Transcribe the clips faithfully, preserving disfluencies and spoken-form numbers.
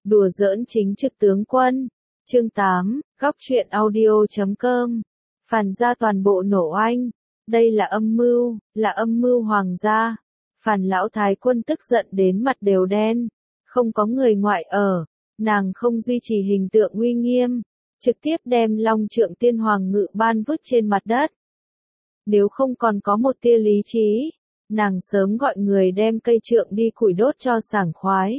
Đùa giỡn chính trực tướng quân. Chương tám, góc truyện audio chấm com. Phàn gia toàn bộ nổ oanh. Đây là âm mưu, là âm mưu hoàng gia. Phàn lão thái quân tức giận đến mặt đều đen. Không có người ngoại ở, nàng không duy trì hình tượng uy nghiêm, trực tiếp đem long trượng tiên hoàng ngự ban vứt trên mặt đất. Nếu không còn có một tia lý trí, nàng sớm gọi người đem cây trượng đi củi đốt cho sảng khoái.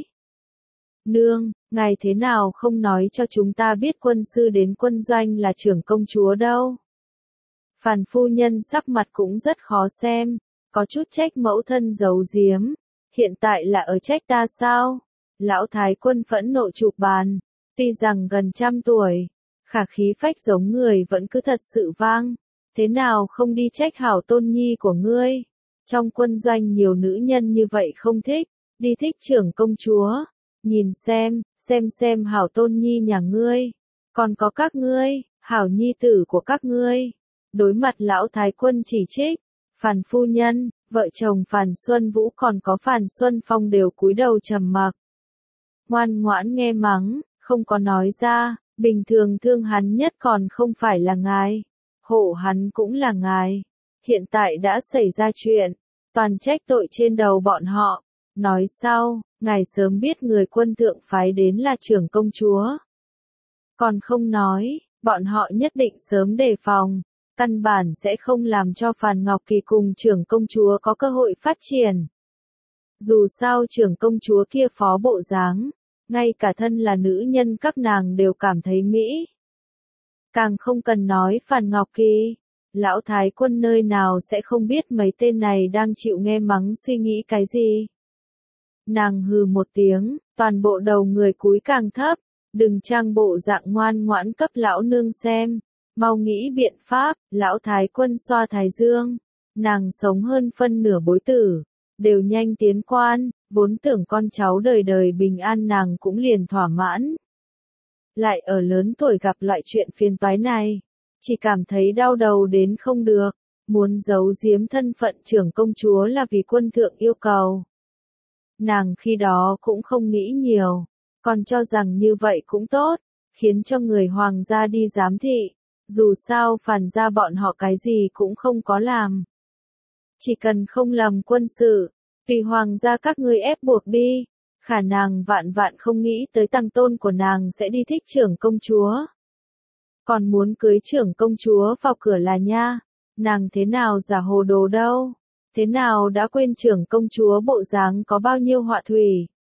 Nương, ngài thế nào không nói cho chúng ta biết quân sư đến quân doanh là trưởng công chúa đâu? Phàn phu nhân sắc mặt cũng rất khó xem, có chút trách mẫu thân giấu giếm, hiện tại là ở trách ta sao? Lão thái quân phẫn nộ chụp bàn, tuy rằng gần trăm tuổi, khả khí phách giống người vẫn cứ thật sự vang, thế nào không đi trách hảo tôn nhi của ngươi? Trong quân doanh nhiều nữ nhân như vậy không thích, đi thích trưởng công chúa, nhìn xem, xem xem hảo tôn nhi nhà ngươi, còn có các ngươi, hảo nhi tử của các ngươi. Đối mặt lão thái quân chỉ trích, Phàn phu nhân, vợ chồng Phàn Xuân Vũ còn có Phàn Xuân Phong đều cúi đầu trầm mặc. Ngoan ngoãn nghe mắng, không có nói ra, bình thường thương hắn nhất còn không phải là ngài, hộ hắn cũng là ngài. Hiện tại đã xảy ra chuyện, toàn trách tội trên đầu bọn họ. Nói sau, ngài sớm biết người quân thượng phái đến là trưởng công chúa. Còn không nói, bọn họ nhất định sớm đề phòng, căn bản sẽ không làm cho Phàn Ngọc Kỳ cùng trưởng công chúa có cơ hội phát triển. Dù sao trưởng công chúa kia phó bộ dáng, ngay cả thân là nữ nhân các nàng đều cảm thấy mỹ. Càng không cần nói Phàn Ngọc Kỳ, lão thái quân nơi nào sẽ không biết mấy tên này đang chịu nghe mắng suy nghĩ cái gì. Nàng hừ một tiếng, toàn bộ đầu người cúi càng thấp, đừng trang bộ dạng ngoan ngoãn cấp lão nương xem, mau nghĩ biện pháp. Lão thái quân xoa thái dương, nàng sống hơn phân nửa bối tử, đều nhanh tiến quan, vốn tưởng con cháu đời đời bình an nàng cũng liền thỏa mãn. Lại ở lớn tuổi gặp loại chuyện phiền toái này, chỉ cảm thấy đau đầu đến không được, muốn giấu giếm thân phận trưởng công chúa là vì quân thượng yêu cầu. Nàng khi đó cũng không nghĩ nhiều, còn cho rằng như vậy cũng tốt, khiến cho người hoàng gia đi giám thị, dù sao Phàn gia bọn họ cái gì cũng không có làm. Chỉ cần không làm quân sự, vì hoàng gia các ngươi ép buộc đi, khả nàng vạn vạn không nghĩ tới tăng tôn của nàng sẽ đi thích trưởng công chúa. Còn muốn cưới trưởng công chúa vào cửa là nha, nàng thế nào giả hồ đồ đâu, thế nào đã quên trưởng công chúa bộ dáng có bao nhiêu họa thủy.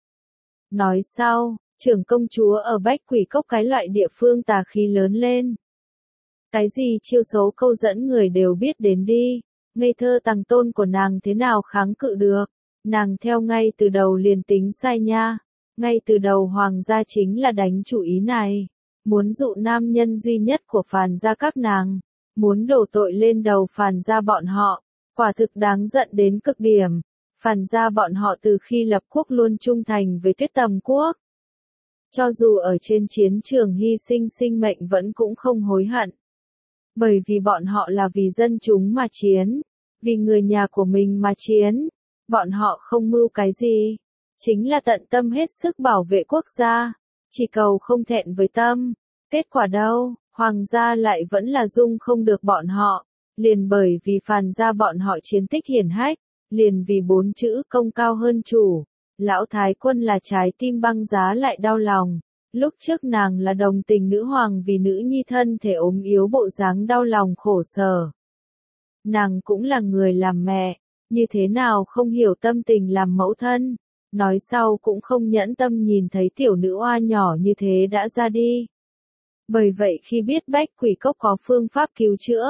Nói sau, trưởng công chúa ở Bách Quỷ Cốc cái loại địa phương tà khí lớn lên. Cái gì chiêu số câu dẫn người đều biết đến đi, ngây thơ tăng tôn của nàng thế nào kháng cự được, nàng theo ngay từ đầu liền tính sai nha, ngay từ đầu hoàng gia chính là đánh chủ ý này, muốn dụ nam nhân duy nhất của Phàn gia các nàng, muốn đổ tội lên đầu Phàn gia bọn họ, quả thực đáng giận đến cực điểm. Phàn gia bọn họ từ khi lập quốc luôn trung thành với Tuyết Tầm quốc. Cho dù ở trên chiến trường hy sinh sinh mệnh vẫn cũng không hối hận. Bởi vì bọn họ là vì dân chúng mà chiến, vì người nhà của mình mà chiến, bọn họ không mưu cái gì, chính là tận tâm hết sức bảo vệ quốc gia, chỉ cầu không thẹn với tâm. Kết quả đâu, hoàng gia lại vẫn là dung không được bọn họ, liền bởi vì Phàn gia bọn họ chiến tích hiển hách, liền vì bốn chữ công cao hơn chủ, lão thái quân là trái tim băng giá lại đau lòng. Lúc trước nàng là đồng tình nữ hoàng vì nữ nhi thân thể ốm yếu bộ dáng đau lòng khổ sở. Nàng cũng là người làm mẹ, như thế nào không hiểu tâm tình làm mẫu thân, nói sau cũng không nhẫn tâm nhìn thấy tiểu nữ oa nhỏ như thế đã ra đi. Bởi vậy khi biết Bách Quỷ Cốc có phương pháp cứu chữa,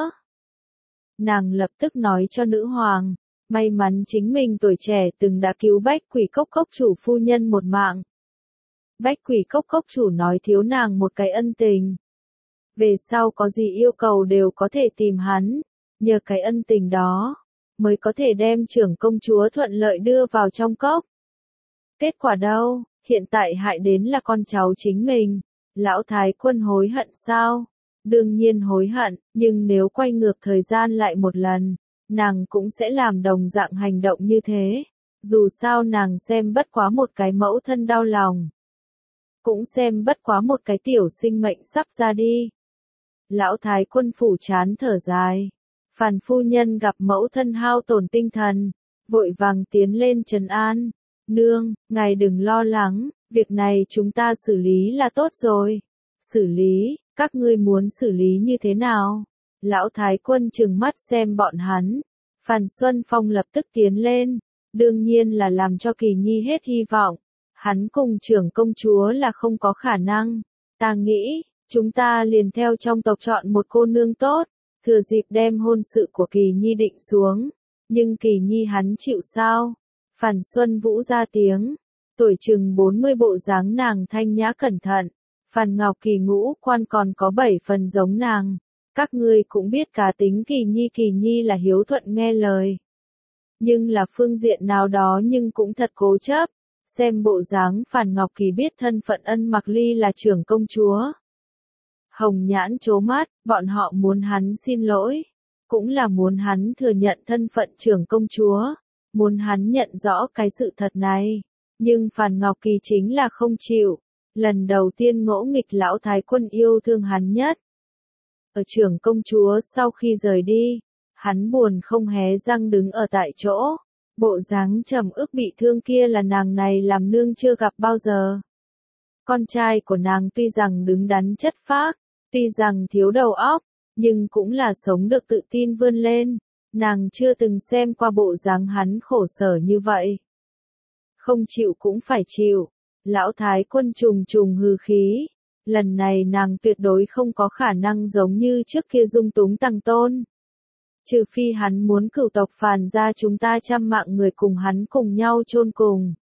nàng lập tức nói cho nữ hoàng, may mắn chính mình tuổi trẻ từng đã cứu Bách Quỷ Cốc cốc chủ phu nhân một mạng. Bách Quỷ Cốc cốc chủ nói thiếu nàng một cái ân tình. Về sau có gì yêu cầu đều có thể tìm hắn, nhờ cái ân tình đó, mới có thể đem trưởng công chúa thuận lợi đưa vào trong cốc. Kết quả đâu, hiện tại hại đến là con cháu chính mình, lão thái quân hối hận sao? Đương nhiên hối hận, nhưng nếu quay ngược thời gian lại một lần, nàng cũng sẽ làm đồng dạng hành động như thế, dù sao nàng xem bất quá một cái mẫu thân đau lòng. cũng xem bất quá một cái tiểu sinh mệnh sắp ra đi. Lão thái quân phủ chán thở dài. Phàn phu nhân gặp mẫu thân hao tổn tinh thần, vội vàng tiến lên trấn an. Nương, ngài đừng lo lắng, việc này chúng ta xử lý là tốt rồi. Xử lý, các ngươi muốn xử lý như thế nào? Lão thái quân trừng mắt xem bọn hắn. Phàn Xuân Phong lập tức tiến lên, đương nhiên là làm cho Kỳ Nhi hết hy vọng. Hắn cùng trưởng công chúa là không có khả năng. Ta nghĩ, chúng ta liền theo trong tộc chọn một cô nương tốt, thừa dịp đem hôn sự của Kỳ Nhi định xuống. Nhưng Kỳ Nhi hắn chịu sao? Phàn Xuân Vũ ra tiếng, tuổi chừng bốn mươi bộ dáng nàng thanh nhã cẩn thận. Phàn Ngọc Kỳ ngũ quan còn có bảy phần giống nàng. Các ngươi cũng biết cá tính Kỳ Nhi, Kỳ Nhi là hiếu thuận nghe lời. Nhưng là phương diện nào đó nhưng cũng thật cố chấp. Xem bộ dáng Phàn Ngọc Kỳ biết thân phận Ân Mặc Ly là trưởng công chúa. Hồng Nhãn trố mắt, bọn họ muốn hắn xin lỗi. Cũng là muốn hắn thừa nhận thân phận trưởng công chúa. Muốn hắn nhận rõ cái sự thật này. Nhưng Phàn Ngọc Kỳ chính là không chịu. Lần đầu tiên ngỗ nghịch lão thái quân yêu thương hắn nhất. Ở trưởng công chúa sau khi rời đi, hắn buồn không hé răng đứng ở tại chỗ. Bộ dáng trầm ức bị thương kia là nàng này làm nương chưa gặp bao giờ. Con trai của nàng tuy rằng đứng đắn chất phác, tuy rằng thiếu đầu óc, nhưng cũng là sống được tự tin vươn lên. Nàng chưa từng xem qua bộ dáng hắn khổ sở như vậy. Không chịu cũng phải chịu. Lão thái quân trùng trùng hừ khí. Lần này nàng tuyệt đối không có khả năng giống như trước kia dung túng Tằng Tôn. Trừ phi hắn muốn cửu tộc Phàn ra chúng ta trăm mạng người cùng hắn cùng nhau chôn cùng.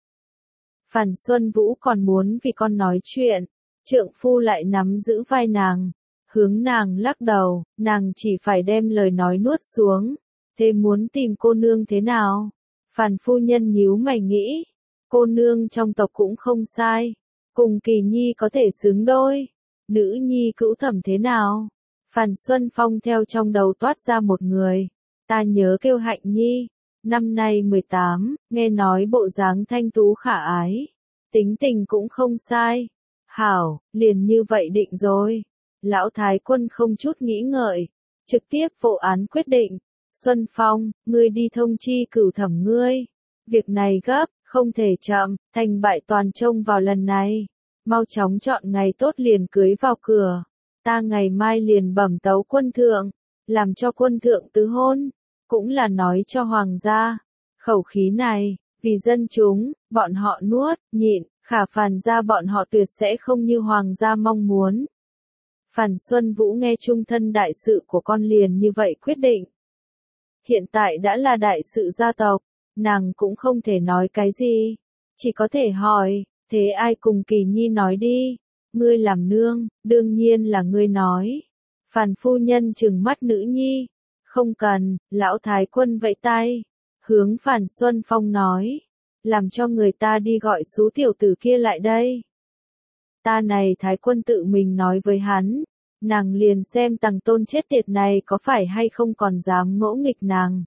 Phàn Xuân Vũ còn muốn vì con nói chuyện. Trượng phu lại nắm giữ vai nàng. Hướng nàng lắc đầu, nàng chỉ phải đem lời nói nuốt xuống. Thế muốn tìm cô nương thế nào? Phàn phu nhân nhíu mày nghĩ. Cô nương trong tộc cũng không sai. Cùng Kỳ Nhi có thể xứng đôi. Nữ nhi cữu thẩm thế nào? Phàn Xuân Phong theo trong đầu toát ra một người. Ta nhớ kêu Hạnh Nhi. Năm nay mười tám, nghe nói bộ dáng thanh tú khả ái. Tính tình cũng không sai. Hảo, liền như vậy định rồi. Lão thái quân không chút nghĩ ngợi. Trực tiếp vô án quyết định. Xuân Phong, ngươi đi thông chi cửu thẩm ngươi. Việc này gấp, không thể chậm, thành bại toàn trông vào lần này. Mau chóng chọn ngày tốt liền cưới vào cửa. Ta ngày mai liền bẩm tấu quân thượng, làm cho quân thượng tứ hôn. Cũng là nói cho hoàng gia. Khẩu khí này, vì dân chúng, bọn họ nuốt, nhịn, khả Phàn gia bọn họ tuyệt sẽ không như hoàng gia mong muốn. Phàn Xuân Vũ nghe trung thân đại sự của con liền như vậy quyết định. Hiện tại đã là đại sự gia tộc, nàng cũng không thể nói cái gì. Chỉ có thể hỏi, thế ai cùng Kỳ Nhi nói đi? Ngươi làm nương, đương nhiên là ngươi nói. Phàn phu nhân trừng mắt nữ nhi. Không cần, lão thái quân vẫy tay. Hướng Phàn Xuân Phong nói. Làm cho người ta đi gọi số tiểu tử kia lại đây. Ta này thái quân tự mình nói với hắn. Nàng liền xem Tằng Tôn chết tiệt này có phải hay không còn dám ngỗ nghịch nàng.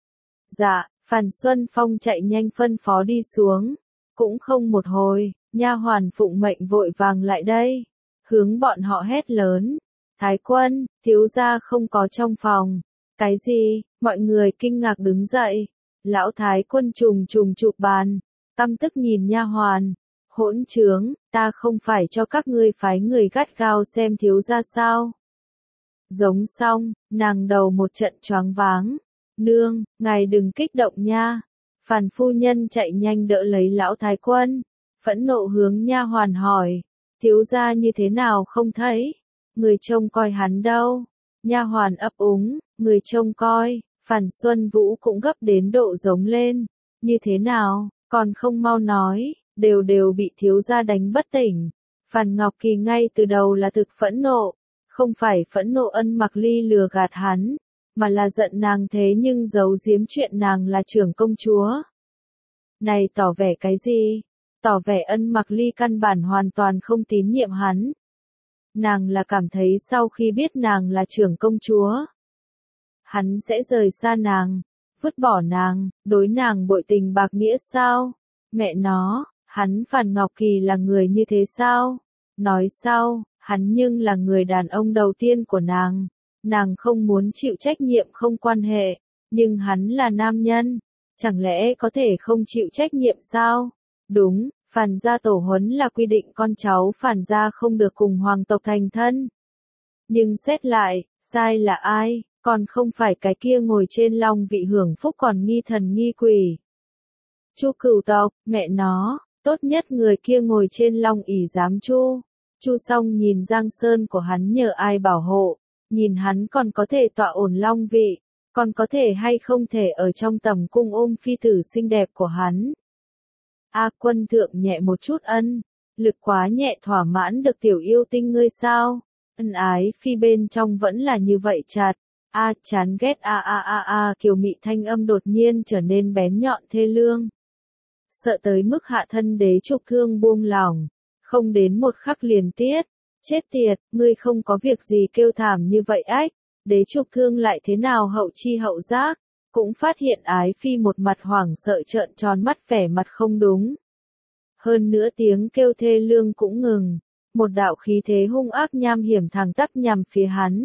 Dạ, Phàn Xuân Phong chạy nhanh phân phó đi xuống. Cũng không một hồi, nha hoàn phụng mệnh vội vàng lại đây. Hướng bọn họ hét lớn. Thái quân, thiếu gia không có trong phòng. Cái gì? Mọi người kinh ngạc đứng dậy. Lão thái quân trùng trùng chụp bàn. Căm tức nhìn nha hoàn. Hỗn trướng, ta không phải cho các ngươi phái người gắt gao xem thiếu gia sao. Giống xong, nàng đầu một trận choáng váng. Nương, ngài đừng kích động nha. Phàn phu nhân chạy nhanh đỡ lấy lão thái quân. Phẫn nộ hướng nha hoàn hỏi. Thiếu gia như thế nào không thấy? Người trông coi hắn đâu? Nha hoàn ấp úng, người trông coi. Phàn Xuân Vũ cũng gấp đến độ giống lên. Như thế nào, còn không mau nói. Đều đều bị thiếu gia đánh bất tỉnh. Phàn Ngọc Kỳ ngay từ đầu là thực phẫn nộ. Không phải phẫn nộ Ân Mặc Ly lừa gạt hắn. Mà là giận nàng thế nhưng giấu giếm chuyện nàng là trưởng công chúa. Này tỏ vẻ cái gì? Tỏ vẻ Ân Mặc Ly căn bản hoàn toàn không tín nhiệm hắn. Nàng là cảm thấy sau khi biết nàng là trưởng công chúa, hắn sẽ rời xa nàng, vứt bỏ nàng, đối nàng bội tình bạc nghĩa sao? Mẹ nó, Hắn Phàn Ngọc Kỳ là người như thế sao? Nói sau, hắn nhưng là người đàn ông đầu tiên của nàng. Nàng không muốn chịu trách nhiệm không quan hệ, nhưng hắn là nam nhân, chẳng lẽ có thể không chịu trách nhiệm sao? Đúng, Phàn gia tổ huấn là quy định con cháu Phàn gia không được cùng hoàng tộc thành thân. Nhưng xét lại, sai là ai, còn không phải cái kia ngồi trên long vị hưởng phúc còn nghi thần nghi quỷ. Chu cửu tộc, mẹ nó, tốt nhất người kia ngồi trên long ỷ giám chu. Chu Song nhìn Giang Sơn của hắn nhờ ai bảo hộ, nhìn hắn còn có thể tọa ổn long vị, còn có thể hay không thể ở trong tầm cung ôm phi tử xinh đẹp của hắn. A Quân thượng nhẹ một chút ân, lực quá nhẹ thỏa mãn được tiểu yêu tinh ngươi sao? Ân ái phi bên trong vẫn là như vậy chặt. A chán ghét a a a a kiều mị thanh âm đột nhiên trở nên bén nhọn thê lương. Sợ tới mức hạ thân Đế Trục Thương buông lỏng, không đến một khắc liền tiết. Chết tiệt, ngươi không có việc gì kêu thảm như vậy ách. Đế Trục Thương lại thế nào hậu chi hậu giác, cũng phát hiện ái phi một mặt hoảng sợ trợn tròn mắt vẻ mặt không đúng. Hơn nữa tiếng kêu thê lương cũng ngừng, một đạo khí thế hung ác nham hiểm thẳng tắp nhằm phía hắn.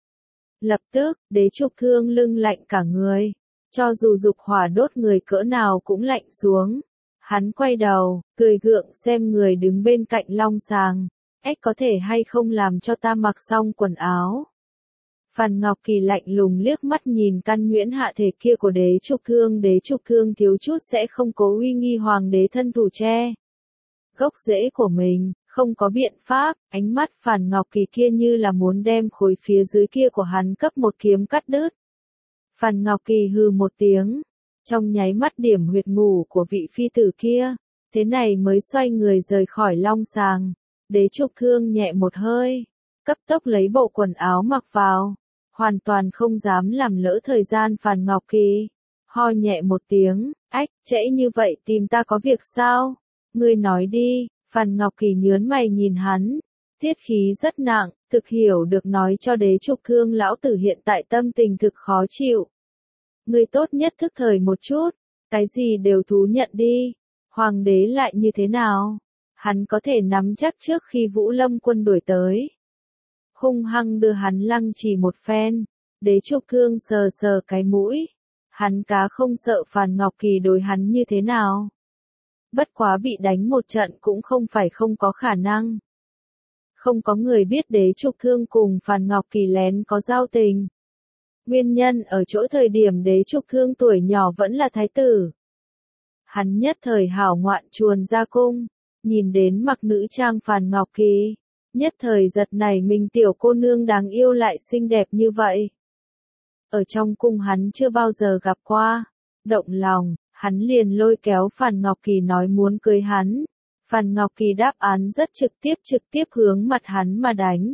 Lập tức, Đế Trục Thương lưng lạnh cả người, cho dù dục hỏa đốt người cỡ nào cũng lạnh xuống. Hắn quay đầu, cười gượng xem người đứng bên cạnh long sàng, ếch có thể hay không làm cho ta mặc xong quần áo. Phàn Ngọc Kỳ lạnh lùng liếc mắt nhìn căn nhuyễn hạ thể kia của Đế Trục Thương, Đế Trục Thương thiếu chút sẽ không cố uy nghi hoàng đế thân thủ che gốc rễ của mình, không có biện pháp, ánh mắt Phàn Ngọc Kỳ kia như là muốn đem khối phía dưới kia của hắn cấp một kiếm cắt đứt. Phàn Ngọc Kỳ hừ một tiếng, trong nháy mắt điểm huyệt ngủ của vị phi tử kia, thế này mới xoay người rời khỏi long sàng. Đế Trục Thương nhẹ một hơi, cấp tốc lấy bộ quần áo mặc vào, hoàn toàn không dám làm lỡ thời gian Phàn Ngọc Kỳ. Ho nhẹ một tiếng, ách, trễ như vậy tìm ta có việc sao? Ngươi nói đi. Phàn Ngọc Kỳ nhớn mày nhìn hắn, tiết khí rất nặng, thực hiểu được nói cho Đế Trục Thương lão tử hiện tại tâm tình thực khó chịu. Ngươi tốt nhất thức thời một chút, cái gì đều thú nhận đi. Hoàng đế lại như thế nào? Hắn có thể nắm chắc trước khi Vũ Lâm quân đuổi tới. Hung hăng đưa hắn lăng trì một phen. Đế Trục Thương sờ sờ cái mũi. Hắn cá không sợ Phàn Ngọc Kỳ đối hắn như thế nào. Bất quá bị đánh một trận cũng không phải không có khả năng. Không có người biết Đế Trục Thương cùng Phàn Ngọc Kỳ lén có giao tình. Nguyên nhân ở chỗ thời điểm Đế Trục Thương tuổi nhỏ vẫn là thái tử. Hắn nhất thời hảo ngoạn chuồn ra cung, nhìn đến mặc nữ trang Phàn Ngọc Kỳ, nhất thời giật này mình tiểu cô nương đáng yêu lại xinh đẹp như vậy. Ở trong cung hắn chưa bao giờ gặp qua, động lòng, hắn liền lôi kéo Phàn Ngọc Kỳ nói muốn cưới hắn. Phàn Ngọc Kỳ đáp án rất trực tiếp trực tiếp hướng mặt hắn mà đánh.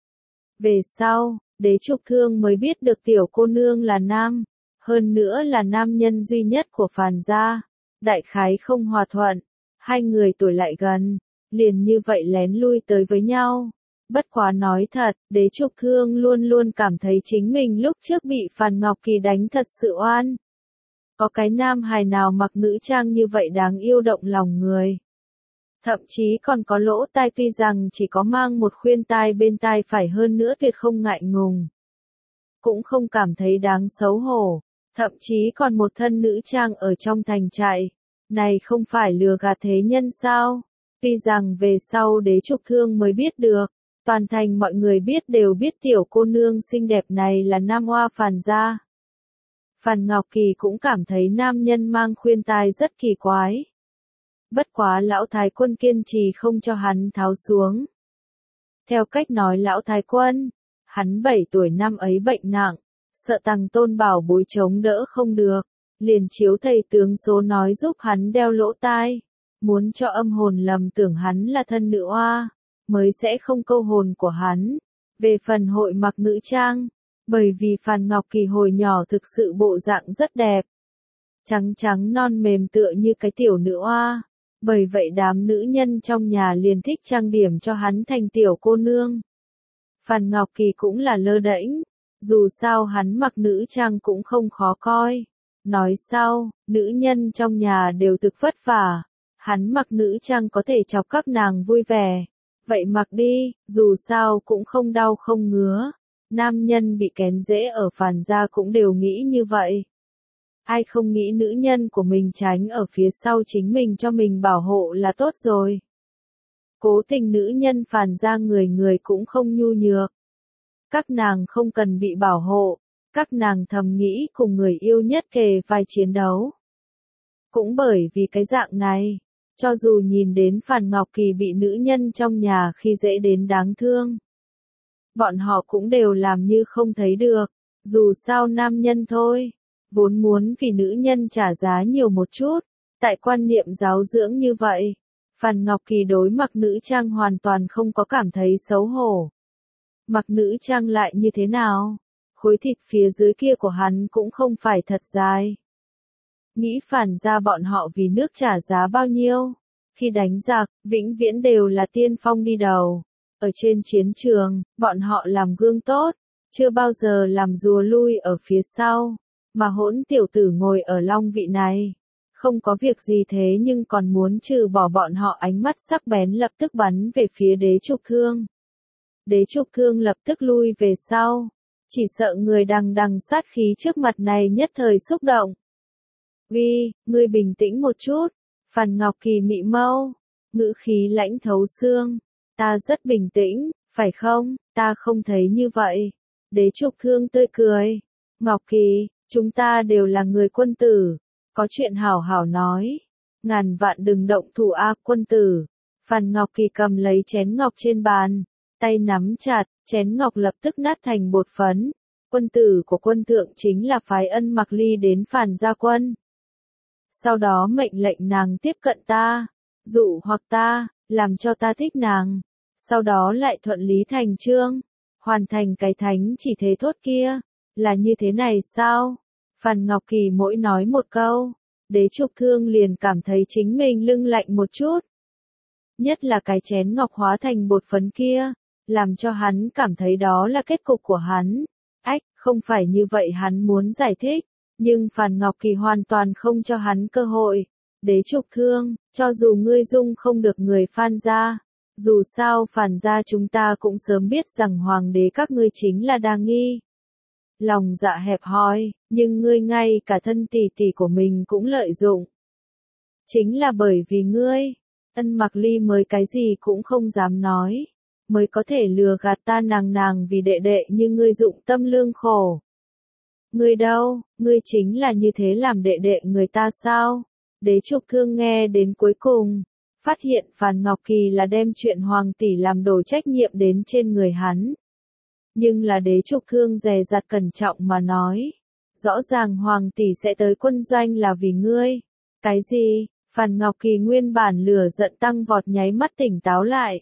Về sau, Đế Trục Thương mới biết được tiểu cô nương là nam, hơn nữa là nam nhân duy nhất của Phàn gia. Đại khái không hòa thuận, hai người tuổi lại gần, liền như vậy lén lui tới với nhau. Bất quá nói thật, Đế Trục Thương luôn luôn cảm thấy chính mình lúc trước bị Phàn Ngọc Kỳ đánh thật sự oan. Có cái nam hài nào mặc nữ trang như vậy đáng yêu động lòng người. Thậm chí còn có lỗ tai tuy rằng chỉ có mang một khuyên tai bên tai phải hơn nữa tuyệt không ngại ngùng. Cũng không cảm thấy đáng xấu hổ, thậm chí còn một thân nữ trang ở trong thành trại. Này không phải lừa gạt thế nhân sao? Tuy rằng về sau Đế Trục Thương mới biết được, toàn thành mọi người biết đều biết tiểu cô nương xinh đẹp này là nam hoa Phàn gia. Phàn Ngọc Kỳ cũng cảm thấy nam nhân mang khuyên tai rất kỳ quái. Bất quá lão thái quân kiên trì không cho hắn tháo xuống. Theo cách nói lão thái quân, hắn bảy tuổi năm ấy bệnh nặng, sợ Tằng Tôn bảo bối chống đỡ không được, liền chiếu thầy tướng số nói giúp hắn đeo lỗ tai, muốn cho âm hồn lầm tưởng hắn là thân nữ oa, mới sẽ không câu hồn của hắn. Về phần hội mặc nữ trang, bởi vì Phàn Ngọc Kỳ hồi nhỏ thực sự bộ dạng rất đẹp, trắng trắng non mềm tựa như cái tiểu nữ oa. Bởi vậy đám nữ nhân trong nhà liền thích trang điểm cho hắn thành tiểu cô nương. Phàn Ngọc Kỳ cũng là lơ đễnh, dù sao hắn mặc nữ trang cũng không khó coi. Nói sau, nữ nhân trong nhà đều thực vất vả, Hắn mặc nữ trang có thể chọc các nàng vui vẻ. Vậy mặc đi, dù sao cũng không đau không ngứa. Nam nhân bị kén rễ ở Phàn gia cũng đều nghĩ như vậy. Ai không nghĩ nữ nhân của mình tránh ở phía sau chính mình cho mình bảo hộ là tốt rồi. Cố tình nữ nhân Phàn gia người người cũng không nhu nhược. Các nàng không cần bị bảo hộ, các nàng thầm nghĩ cùng người yêu nhất kề vai chiến đấu. Cũng bởi vì cái dạng này, cho dù nhìn đến Phàn Ngọc Kỳ bị nữ nhân trong nhà khi dễ đến đáng thương, bọn họ cũng đều làm như không thấy được, dù sao nam nhân thôi, vốn muốn vì nữ nhân trả giá nhiều một chút, tại quan niệm giáo dưỡng như vậy, Phàn Ngọc Kỳ đối mặc nữ trang hoàn toàn không có cảm thấy xấu hổ. Mặc nữ trang lại như thế nào? Khối thịt phía dưới kia của hắn cũng không phải thật dài. Nghĩ Phàn gia bọn họ vì nước trả giá bao nhiêu? Khi đánh giặc, vĩnh viễn đều là tiên phong đi đầu. Ở trên chiến trường, bọn họ làm gương tốt, chưa bao giờ làm rùa lui ở phía sau. Mà hỗn tiểu tử ngồi ở long vị này. Không có việc gì thế nhưng còn muốn trừ bỏ bọn họ ánh mắt sắc bén lập tức bắn về phía đế trục thương. Đế trục thương lập tức lui về sau. Chỉ sợ người đằng đằng sát khí trước mặt này nhất thời xúc động. Vi, ngươi bình tĩnh một chút. Phàn Ngọc Kỳ mị mâu, ngữ khí lãnh thấu xương. Ta rất bình tĩnh, phải không? Ta không thấy như vậy. Đế trục thương tươi cười. Ngọc Kỳ, chúng ta đều là người quân tử. Có chuyện hảo hảo nói. Ngàn vạn đừng động thủ a quân tử. Phàn Ngọc Kỳ cầm lấy chén ngọc trên bàn. Tay nắm chặt, chén ngọc lập tức nát thành bột phấn. Quân tử của quân thượng chính là phái Ân Mặc Ly đến Phàn gia quân. Sau đó mệnh lệnh nàng tiếp cận ta, dụ hoặc ta, làm cho ta thích nàng. Sau đó lại thuận lý thành chương, hoàn thành cái thánh chỉ thế thốt kia. Là như thế này sao? Phàn Ngọc Kỳ mỗi nói một câu, đế trục thương liền cảm thấy chính mình lưng lạnh một chút. Nhất là cái chén ngọc hóa thành bột phấn kia, làm cho hắn cảm thấy đó là kết cục của hắn. Ách, không phải như vậy hắn muốn giải thích, nhưng Phàn Ngọc Kỳ hoàn toàn không cho hắn cơ hội. Đế trục thương, cho dù ngươi dung không được người Phan gia, dù sao Phàn gia chúng ta cũng sớm biết rằng hoàng đế các ngươi chính là đa nghi. Lòng dạ hẹp hòi, nhưng ngươi ngay cả thân tỷ tỷ của mình cũng lợi dụng. Chính là bởi vì ngươi, Ân Mặc Ly mới cái gì cũng không dám nói, mới có thể lừa gạt ta nàng nàng vì đệ đệ như ngươi dụng tâm lương khổ. Ngươi đâu, ngươi chính là như thế làm đệ đệ người ta sao? Đế trục thương nghe đến cuối cùng, phát hiện Phàn Ngọc Kỳ là đem chuyện hoàng tỷ làm đổ trách nhiệm đến trên người hắn. Nhưng là đế trục thương dè dặt cẩn trọng mà nói. Rõ ràng hoàng tỷ sẽ tới quân doanh là vì ngươi. Cái gì? Phàn Ngọc Kỳ nguyên bản lửa giận tăng vọt nháy mắt tỉnh táo lại.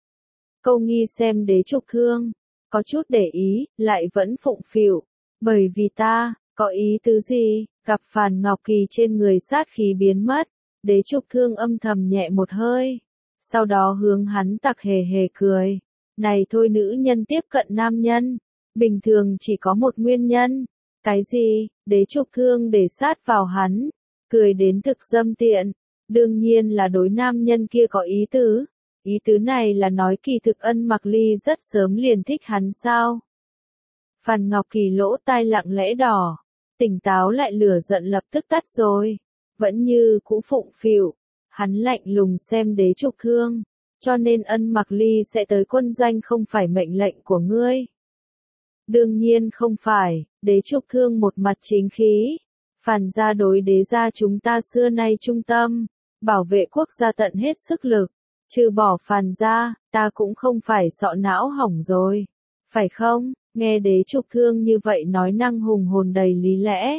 Câu nghi xem đế trục thương, có chút để ý, lại vẫn phụng phịu. Bởi vì ta, có ý tứ gì? Gặp Phàn Ngọc Kỳ trên người sát khí biến mất, đế trục thương âm thầm nhẹ một hơi. Sau đó hướng hắn tặc hề hề cười. Này thôi nữ nhân tiếp cận nam nhân, bình thường chỉ có một nguyên nhân. Cái gì? Đế trục thương để sát vào hắn, cười đến thực dâm tiện. Đương nhiên là đối nam nhân kia có ý tứ. Ý tứ này là nói kỳ thực Ân Mặc Ly rất sớm liền thích hắn sao? Phàn Ngọc Kỳ lỗ tai lặng lẽ đỏ, tỉnh táo lại lửa giận lập tức tắt rồi, vẫn như cũ phụng phịu, hắn lạnh lùng xem đế trục thương, cho nên Ân Mặc Ly sẽ tới quân doanh không phải mệnh lệnh của ngươi. Đương nhiên không phải, đế trục thương một mặt chính khí, Phàn gia đối đế gia chúng ta xưa nay trung tâm, bảo vệ quốc gia tận hết sức lực, trừ bỏ Phàn gia, ta cũng không phải sọ não hỏng rồi, phải không? Nghe đế trục thương như vậy nói năng hùng hồn đầy lý lẽ.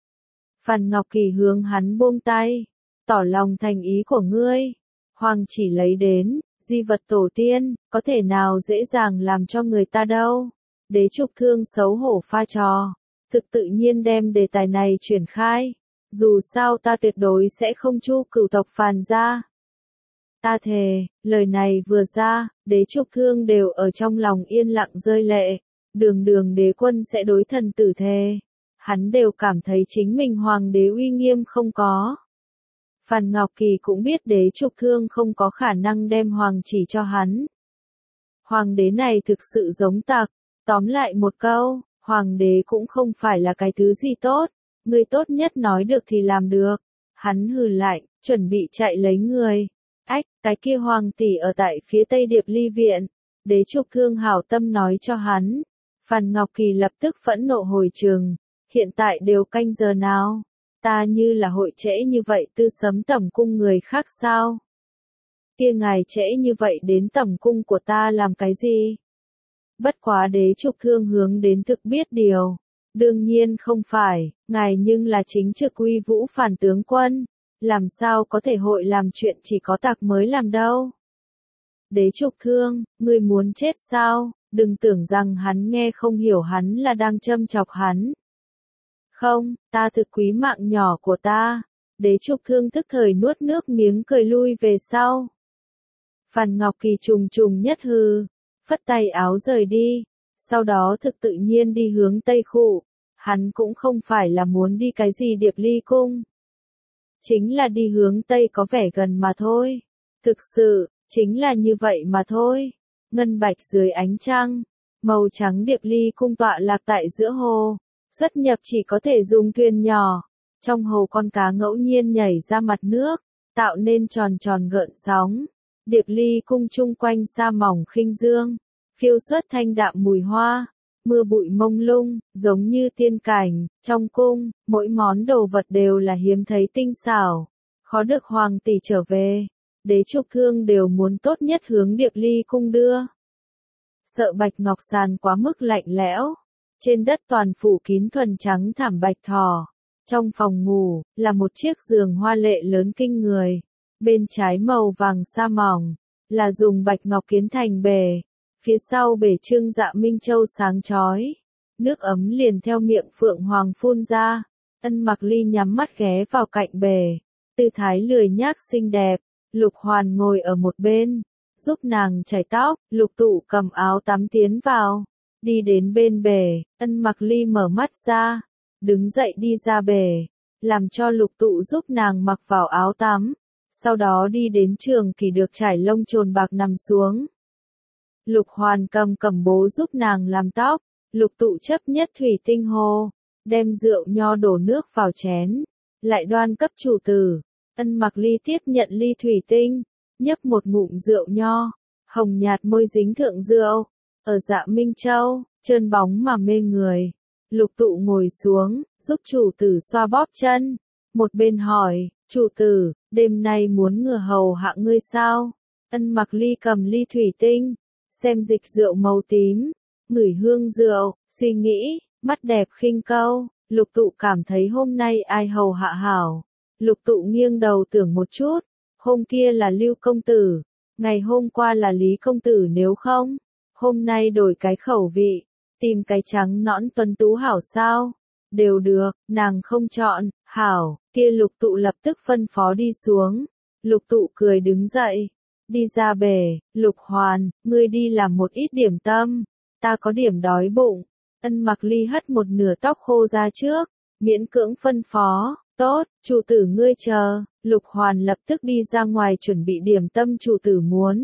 Phàn Ngọc Kỳ hướng hắn buông tay, tỏ lòng thành ý của ngươi. Hoàng chỉ lấy đến, di vật tổ tiên, có thể nào dễ dàng làm cho người ta đâu. Đế trục thương xấu hổ pha trò, thực tự nhiên đem đề tài này chuyển khai. Dù sao ta tuyệt đối sẽ không chu cửu tộc Phàn gia. Ta thề, lời này vừa ra, đế trục thương đều ở trong lòng yên lặng rơi lệ. Đường đường đế quân sẽ đối thần tử thề. Hắn đều cảm thấy chính mình hoàng đế uy nghiêm không có. Phan Ngọc Kỳ cũng biết Đế Trục Thương không có khả năng đem hoàng chỉ cho hắn. Hoàng đế này thực sự giống tặc, tóm lại một câu, hoàng đế cũng không phải là cái thứ gì tốt, người tốt nhất nói được thì làm được. Hắn hừ lạnh, chuẩn bị chạy lấy người. Ách, cái kia hoàng tỷ ở tại phía tây Điệp Ly viện. Đế Trục Thương hảo tâm nói cho hắn. Phan Ngọc Kỳ lập tức phẫn nộ hồi trường. Hiện tại đều canh giờ nào? Ta như là hội trễ như vậy tư sấm tẩm cung người khác sao? Kia ngài trễ như vậy đến tẩm cung của ta làm cái gì? Bất quá Đế Trục Thương hướng đến thực biết điều. Đương nhiên không phải, ngài nhưng là chính trực uy vũ phản tướng quân. Làm sao có thể hội làm chuyện chỉ có tặc mới làm đâu? Đế Trục Thương, ngươi muốn chết sao? Đừng tưởng rằng hắn nghe không hiểu hắn là đang châm chọc hắn. Không, ta thực quý mạng nhỏ của ta. Đế Trục Thương tức thời nuốt nước miếng cười lui về sau. Phan Ngọc Kỳ trùng trùng nhất hư, phất tay áo rời đi, sau đó thực tự nhiên đi hướng Tây Khụ. Hắn cũng không phải là muốn đi cái gì Điệp Ly cung. Chính là đi hướng Tây có vẻ gần mà thôi. Thực sự, chính là như vậy mà thôi. Ngân bạch dưới ánh trăng, màu trắng Điệp Ly cung tọa lạc tại giữa hồ. Xuất nhập chỉ có thể dùng thuyền nhỏ. Trong hồ con cá ngẫu nhiên nhảy ra mặt nước, tạo nên tròn tròn gợn sóng. Điệp Ly cung chung quanh sa mỏng khinh dương, phiêu xuất thanh đạm mùi hoa, mưa bụi mông lung, giống như tiên cảnh. Trong cung, mỗi món đồ vật đều là hiếm thấy tinh xảo, khó được hoàng tỷ trở về. Đế Trục Thương đều muốn tốt nhất hướng Điệp Ly cung đưa. Sợ bạch ngọc sàn quá mức lạnh lẽo, trên đất toàn phủ kín thuần trắng thảm bạch thỏ. Trong phòng ngủ, là một chiếc giường hoa lệ lớn kinh người. Bên trái màu vàng sa mỏng, là dùng bạch ngọc kiến thành bể. Phía sau bể trưng dạ minh châu sáng chói. Nước ấm liền theo miệng phượng hoàng phun ra. Ân Mặc Ly nhắm mắt ghé vào cạnh bể. Tư thái lười nhác xinh đẹp. Lục Hoàn ngồi ở một bên, giúp nàng chải tóc. Lục Tụ cầm áo tắm tiến vào. Đi đến bên bể, Ân Mặc Ly mở mắt ra. Đứng dậy đi ra bể. Làm cho Lục Tụ giúp nàng mặc vào áo tắm. Sau đó đi đến Trường Kỳ được trải lông trồn bạc nằm xuống. Lục Hoàn cầm cầm bố giúp nàng làm tóc. Lục Tụ chấp nhất thủy tinh hồ, đem rượu nho đổ nước vào chén, lại đoan cấp chủ tử. Ân Mặc Ly tiếp nhận ly thủy tinh, nhấp một ngụm rượu nho, hồng nhạt môi dính thượng rượu. Ở Dạ Minh Châu, trơn bóng mà mê người. Lục Tụ ngồi xuống, giúp chủ tử xoa bóp chân. Một bên hỏi, chủ tử, đêm nay muốn ngừa hầu hạ ngươi sao? Ân Mặc Ly cầm ly thủy tinh, xem dịch rượu màu tím, ngửi hương rượu, suy nghĩ, mắt đẹp khinh câu. Lục Tụ cảm thấy hôm nay ai hầu hạ hảo. Lục Tụ nghiêng đầu tưởng một chút, hôm kia là Lưu công tử, ngày hôm qua là Lý công tử, nếu không, hôm nay đổi cái khẩu vị, tìm cái trắng nõn tuấn tú hảo sao? Đều được, nàng không chọn. Hảo, kia Lục Tụ lập tức phân phó đi xuống. Lục Tụ cười đứng dậy, đi ra bể. Lục Hoàn, ngươi đi làm một ít điểm tâm, ta có điểm đói bụng. Ân Mặc Ly hất một nửa tóc khô ra trước, miễn cưỡng phân phó, tốt, chủ tử ngươi chờ. Lục Hoàn lập tức đi ra ngoài chuẩn bị điểm tâm chủ tử muốn.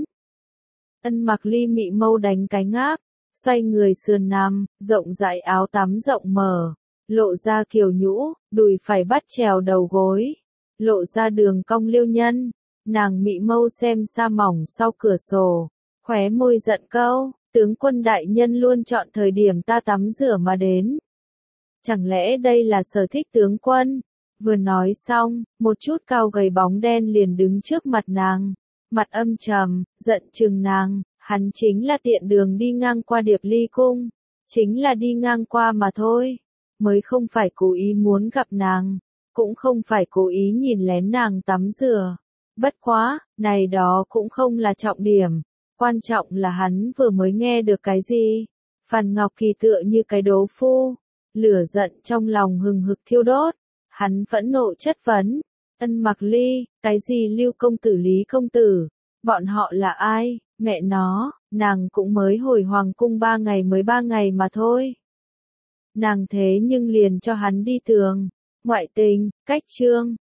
Ân Mặc Ly mị mâu đánh cái ngáp, xoay người sườn nằm, rộng rãi áo tắm rộng mở, lộ ra kiều nhũ, đùi phải bắt trèo đầu gối, lộ ra đường cong liêu nhân. Nàng mị mâu xem sa mỏng sau cửa sổ, khóe môi giận câu, tướng quân đại nhân luôn chọn thời điểm ta tắm rửa mà đến. Chẳng lẽ đây là sở thích tướng quân? Vừa nói xong, một chút cao gầy bóng đen liền đứng trước mặt nàng, mặt âm trầm, giận chừng nàng. Hắn chính là tiện đường đi ngang qua Điệp Ly cung, chính là đi ngang qua mà thôi, mới không phải cố ý muốn gặp nàng, cũng không phải cố ý nhìn lén nàng tắm rửa. Bất quá, này đó cũng không là trọng điểm, quan trọng là hắn vừa mới nghe được cái gì. Phan Ngọc Kỳ tựa như cái đố phu, lửa giận trong lòng hừng hực thiêu đốt, hắn phẫn nộ chất vấn, Ân Mặc Ly, cái gì Lưu công tử Lý công tử, bọn họ là ai? Mẹ nó, nàng cũng mới hồi hoàng cung ba ngày mới ba ngày mà thôi. Nàng thế nhưng liền cho hắn đi tường, ngoại tình, cách trương,